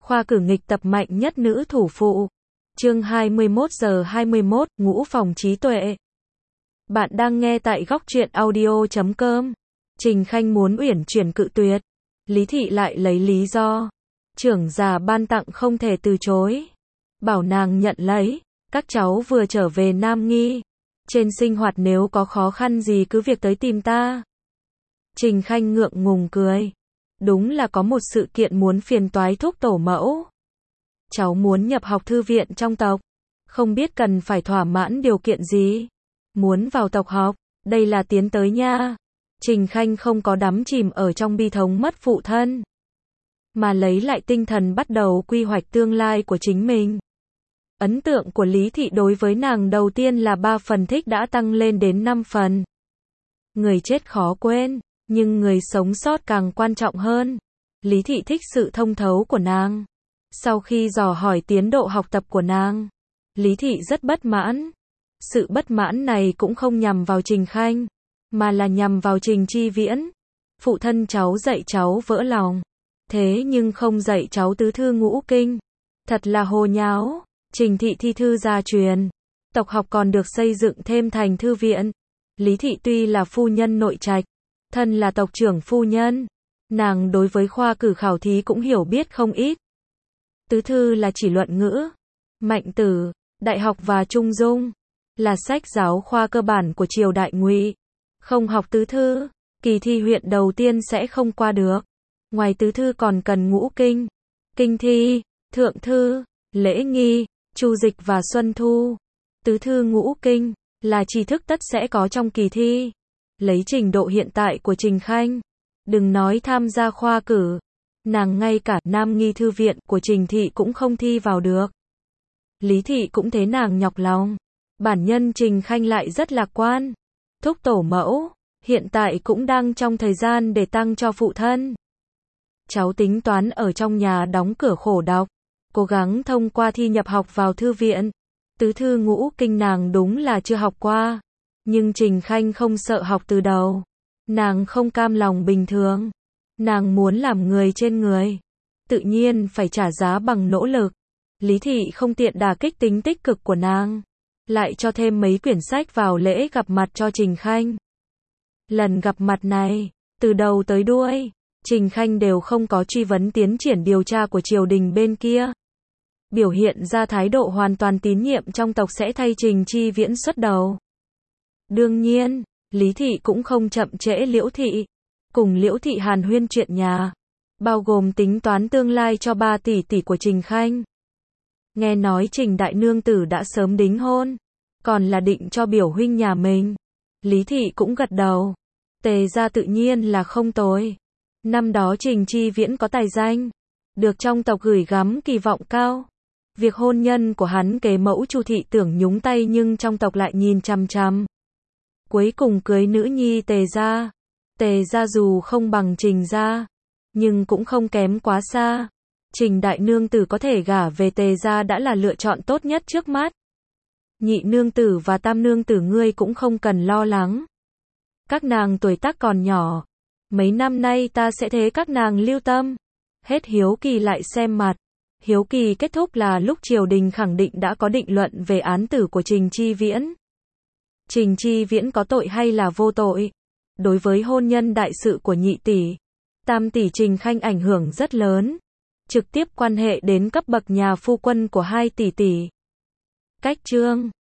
khoa cử nghịch tập mạnh nhất nữ thủ phụ. Chương 21:21, Ngũ phòng trí tuệ. Bạn đang nghe tại góc truyện audio.com. Trình Khanh muốn uyển chuyển cự tuyệt. Lý Thị lại lấy lý do trưởng già ban tặng không thể từ chối. Bảo nàng nhận lấy, các cháu vừa trở về Nam Nghi. Trên sinh hoạt nếu có khó khăn gì cứ việc tới tìm ta. Trình Khanh ngượng ngùng cười. Đúng là có một sự kiện muốn phiền toái thúc tổ mẫu. Cháu muốn nhập học thư viện trong tộc. Không biết cần phải thỏa mãn điều kiện gì. Muốn vào tộc học, đây là tiến tới nha. Trình Khanh không có đắm chìm ở trong bi thống mất phụ thân, mà lấy lại tinh thần bắt đầu quy hoạch tương lai của chính mình. Ấn tượng của Lý Thị đối với nàng đầu tiên là 3 phần thích đã tăng lên đến 5 phần. Người chết khó quên, nhưng người sống sót càng quan trọng hơn. Lý Thị thích sự thông thấu của nàng. Sau khi dò hỏi tiến độ học tập của nàng, Lý Thị rất bất mãn. Sự bất mãn này cũng không nhằm vào Trình Khanh, mà là nhằm vào Trình Chi Viễn. Phụ thân cháu dạy cháu vỡ lòng, thế nhưng không dạy cháu tứ thư ngũ kinh. Thật là hồ nháo. Trình thị thi thư gia truyền, tộc học còn được xây dựng thêm thành thư viện. Lý Thị tuy là phu nhân nội trạch, thân là tộc trưởng phu nhân, nàng đối với khoa cử khảo thí cũng hiểu biết không ít. Tứ thư là chỉ luận ngữ, mạnh tử, đại học và trung dung, là sách giáo khoa cơ bản của triều đại Ngụy. Không học tứ thư, kỳ thi huyện đầu tiên sẽ không qua được. Ngoài tứ thư còn cần ngũ kinh, kinh thi, thượng thư, lễ nghi, chu dịch và xuân thu. Tứ thư ngũ kinh là tri thức tất sẽ có trong kỳ thi. Lấy trình độ hiện tại của Trình Khanh, đừng nói tham gia khoa cử, nàng ngay cả Nam Nghi thư viện của Trình thị cũng không thi vào được. Lý Thị cũng thế nàng nhọc lòng. Bản nhân Trình Khanh lại rất lạc quan. Thúc tổ mẫu hiện tại cũng đang trong thời gian để tăng cho phụ thân. Cháu tính toán ở trong nhà đóng cửa khổ đọc, cố gắng thông qua thi nhập học vào thư viện. Tứ thư ngũ kinh nàng đúng là chưa học qua, nhưng Trình Khanh không sợ học từ đầu. Nàng không cam lòng bình thường, nàng muốn làm người trên người, tự nhiên phải trả giá bằng nỗ lực. Lý Thị không tiện đả kích tính tích cực của nàng, lại cho thêm mấy quyển sách vào lễ gặp mặt cho Trình Khanh. Lần gặp mặt này, từ đầu tới đuôi, Trình Khanh đều không có truy vấn tiến triển điều tra của triều đình bên kia. Biểu hiện ra thái độ hoàn toàn tín nhiệm trong tộc sẽ thay Trình Chi Viễn xuất đầu. Đương nhiên, Lý Thị cũng không chậm trễ Liễu Thị. Cùng Liễu Thị hàn huyên chuyện nhà, bao gồm tính toán tương lai cho 3 tỷ tỷ của Trình Khanh. Nghe nói Trình đại nương tử đã sớm đính hôn, còn là định cho biểu huynh nhà mình. Lý Thị cũng gật đầu. Tề gia tự nhiên là không tồi. Năm đó Trình Chi Viễn có tài danh, được trong tộc gửi gắm kỳ vọng cao. Việc hôn nhân của hắn kế mẫu Chu thị tưởng nhúng tay nhưng trong tộc lại nhìn chằm chằm. Cuối cùng cưới nữ nhi Tề gia. Tề gia dù không bằng Trình gia, nhưng cũng không kém quá xa. Trình đại nương tử có thể gả về Tề gia đã là lựa chọn tốt nhất trước mắt. Nhị nương tử và tam nương tử ngươi cũng không cần lo lắng. Các nàng tuổi tác còn nhỏ, mấy năm nay ta sẽ thế các nàng lưu tâm. Hết hiếu kỳ lại xem mặt. Hiếu kỳ kết thúc là lúc triều đình khẳng định đã có định luận về án tử của Trình Chi Viễn. Trình Chi Viễn có tội hay là vô tội? Đối với hôn nhân đại sự của nhị tỷ, tam tỷ Trình Khanh ảnh hưởng rất lớn, trực tiếp quan hệ đến cấp bậc nhà phu quân của 2 tỷ tỷ. Cách chương